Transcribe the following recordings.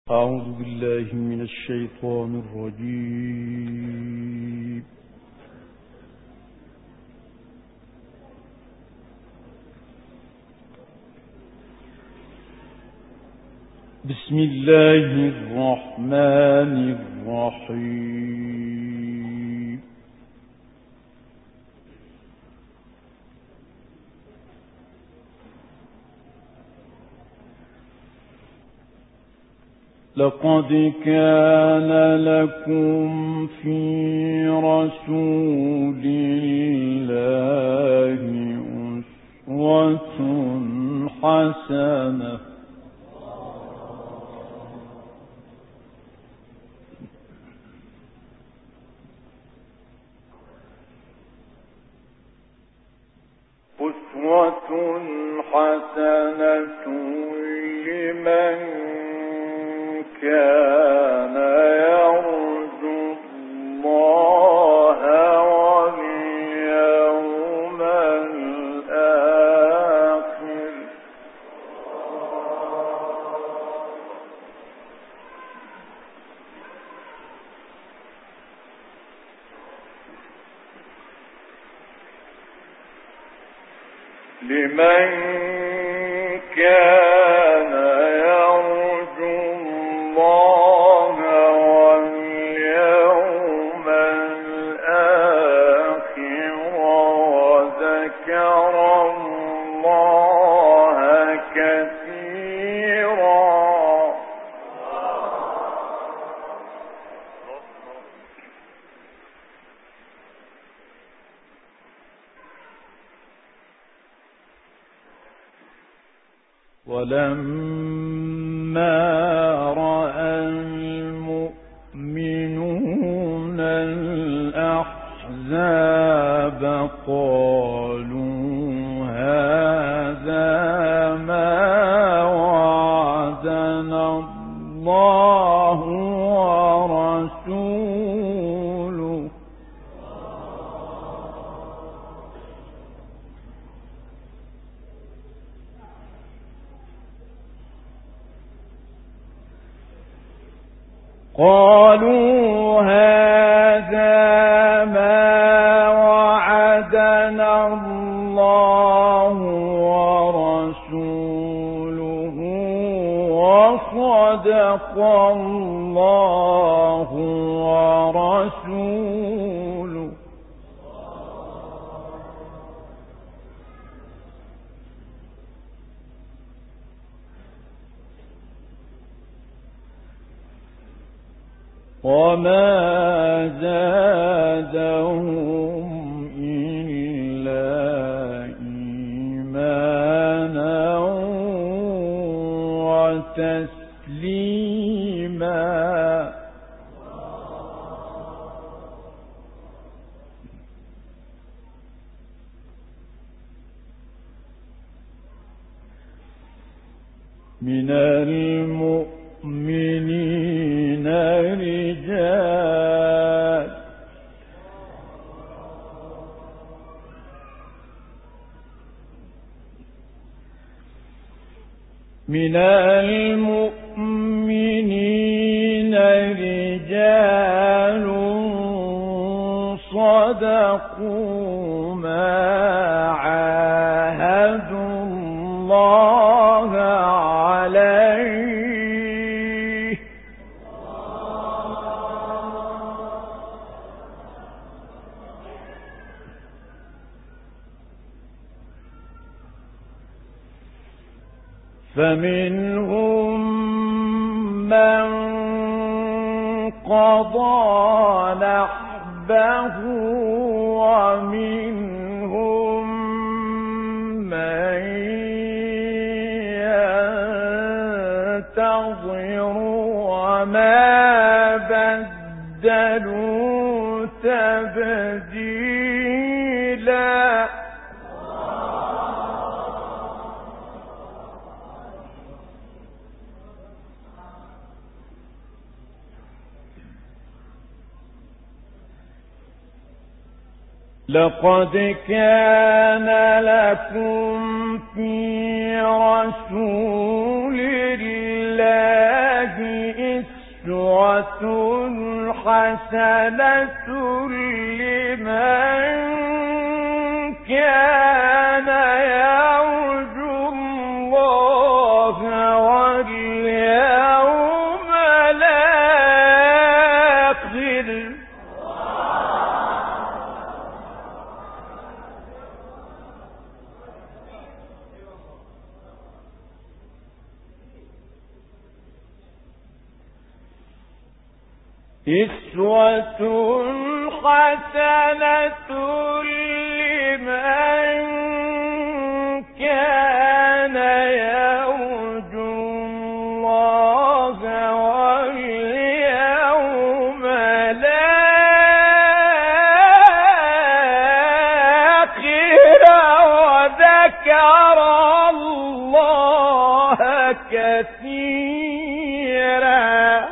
أعوذ بالله من الشيطان الرجيم. بسم الله الرحمن الرحيم. لقد كان لكم في رسول الله أسوة حسنة لمن كان يرجو الله واليوم الآخر وذكر الله كثيرا. ولما رأى المؤمنون الأحزاب قالوا هذا ما وعدنا الله ورسوله وصدق الله ورسوله. وما زادهم إلا إيمانا وتسليما. من المؤمنين رجال صدقوا ما عاهدوا الله عليه فمنهم من قضى نحبه ومنهم من ينتظر وما بدلوا تبديلا. لقد كان لكم في رسول الله حسنة لمن كان يرجو الله واليوم الآخر أسوة حسنة لمن كان يرجو الله واليوم الآخر وذكر الله كثيرا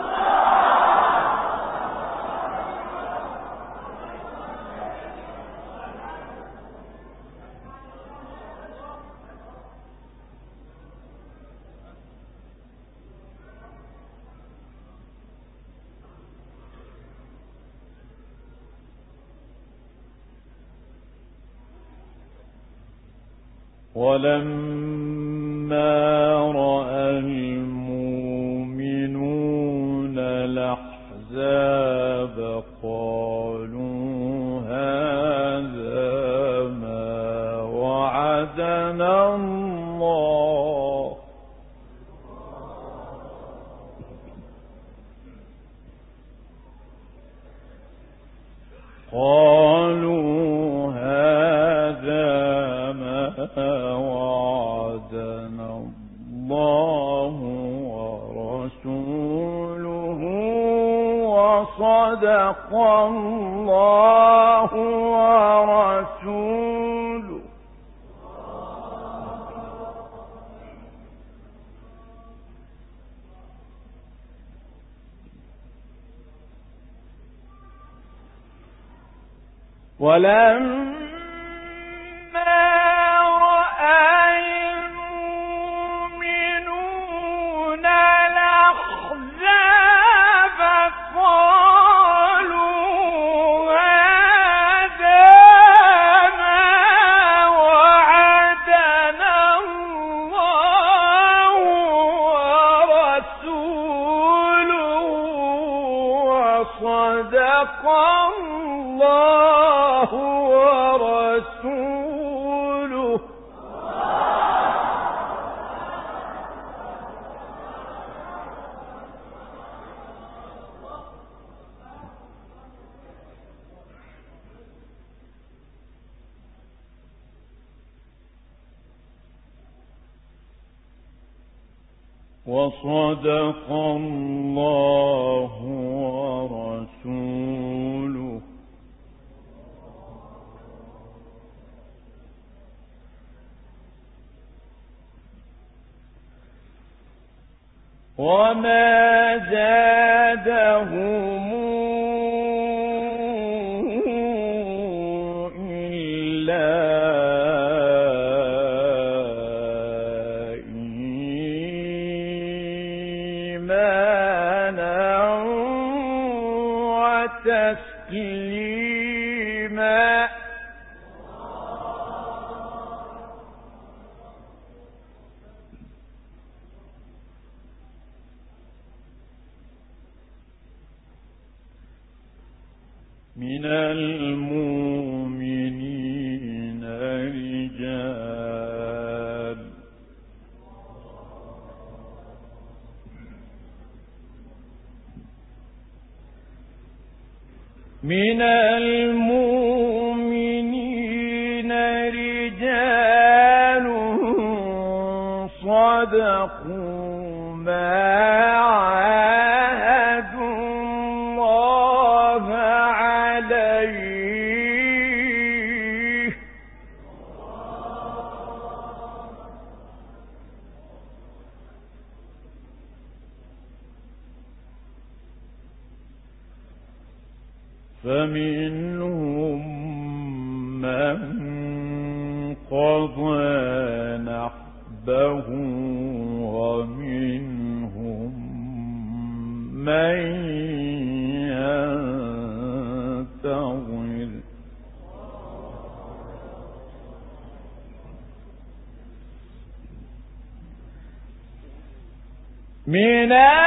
ولما رأى المؤمنون الأحزاب قالوا هذا ما وعدنا الله وعدنا الله ورسوله وصدق الله ورسوله ولما رأى المؤمنون الأحزاب قالوا هذا ما وعدنا الله ورسوله وصدق الله ورسوله وصدق الله ورسوله وما زادهم إلا إيمانا وتسليما من المؤمنين رجال من المؤمنين رجال صدقوا ما عاهدوا الله عليه فمنهم من قضى نحبه ومنهم من ينتظر من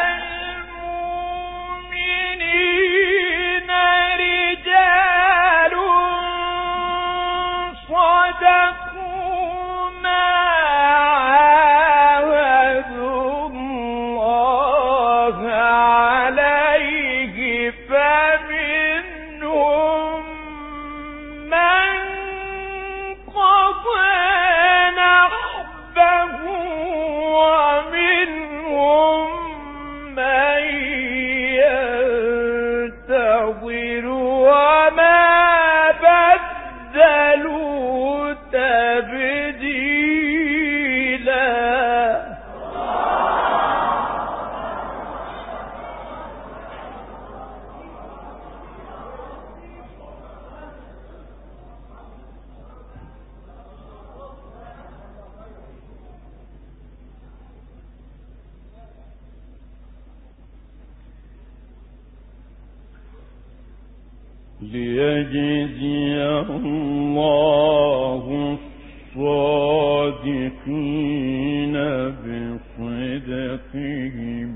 المؤمنين رجال صدقوا ما عاهدوا الله عليه فمنهم من قضى نحبه ومنهم من ينتظر وما بدلوا تبديلا ليجزي الله الصادقين بصدقهم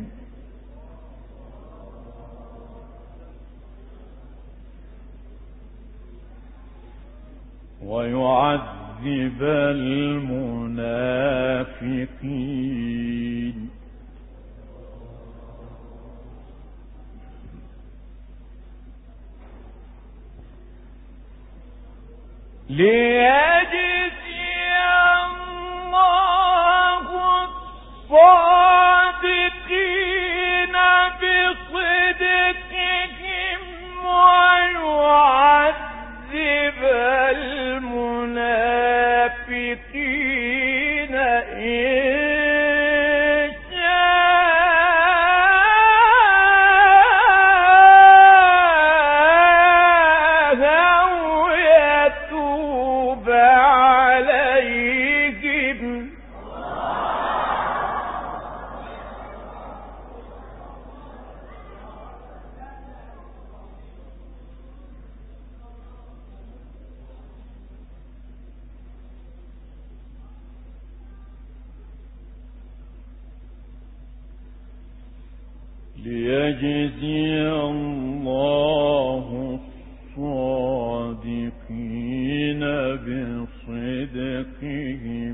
ويعذب المنافقين ليجزي الله الصادقين بصدقهم ويعذب المنافقين إن شاء أو يتوب عليهم ليجزي الله الصادقين بصدقهم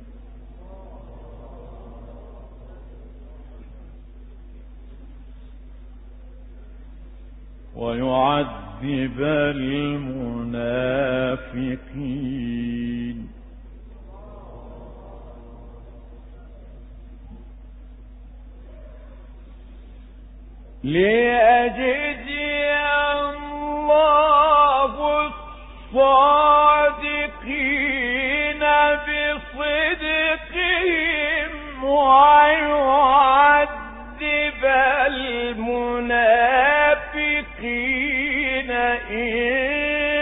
ويعذب المنافقين ليجزي الله الصادقين بصدقهم ويعذب المنافقين إن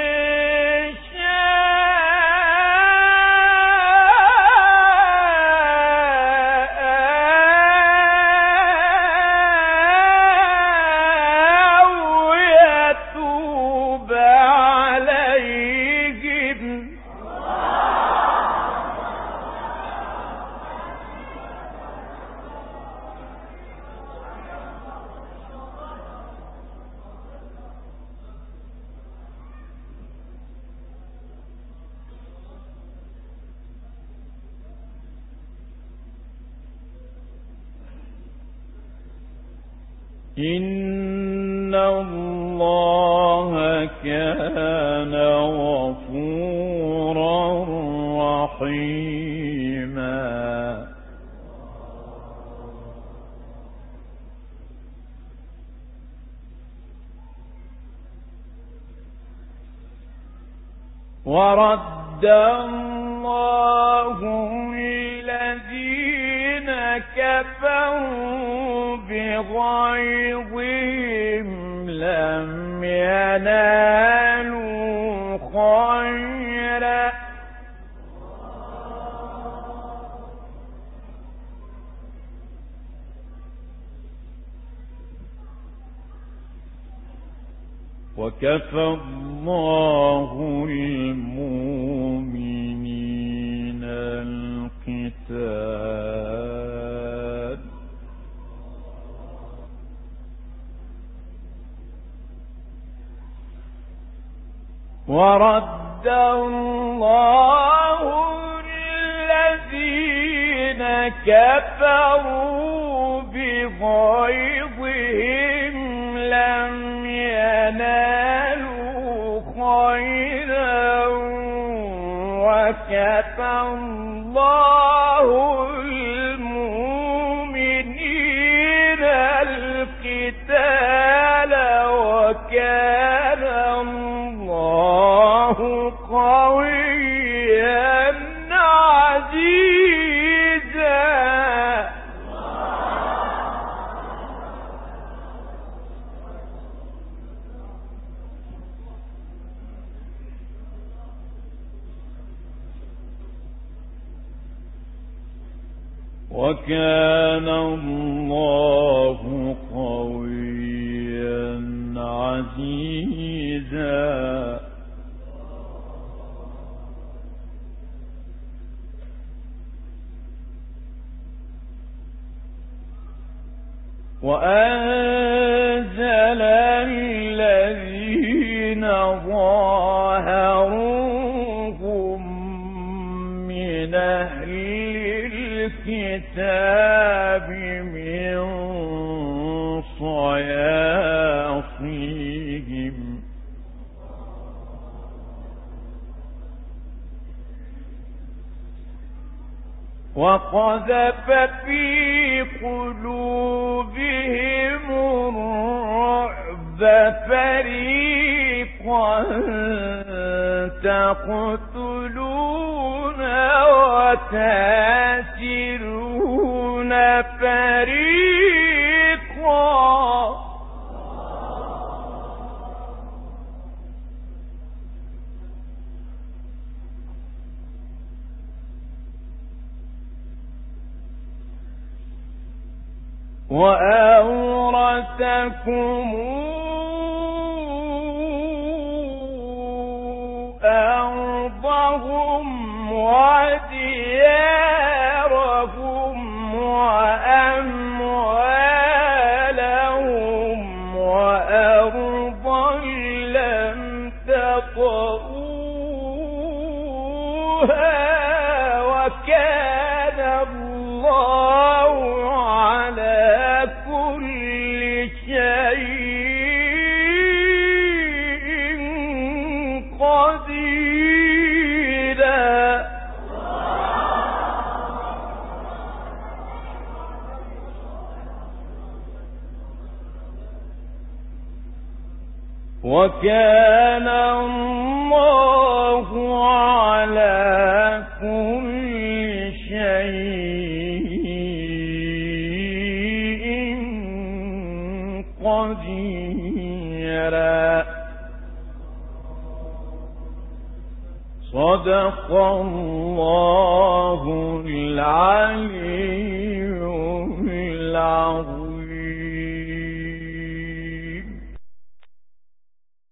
إن الله كان غفورا رحيما ورد الله الذين كفروا بغيظهم لم ينالوا خيرا وكفى الله المؤمنين القتال ورد الله الذين كفروا بغيظهم لم ينالوا خيرا وكفى الله المؤمنين القتال وكان الله قويا عزيزا وكان الله قويا عزيزا وأنزل الذين ظاهروهم من أهل الكتاب من صياصيهم وقذف في قلوبهم الرعب فريقا تقتلون وتاسرون فريقا وأورثكم أرضهم وديارهم وأموالهم وأرضا لم تطئوها وكان الله على كل شيء قديرا وكان الله على كل شيء قديرا صدق الله العلي العظيم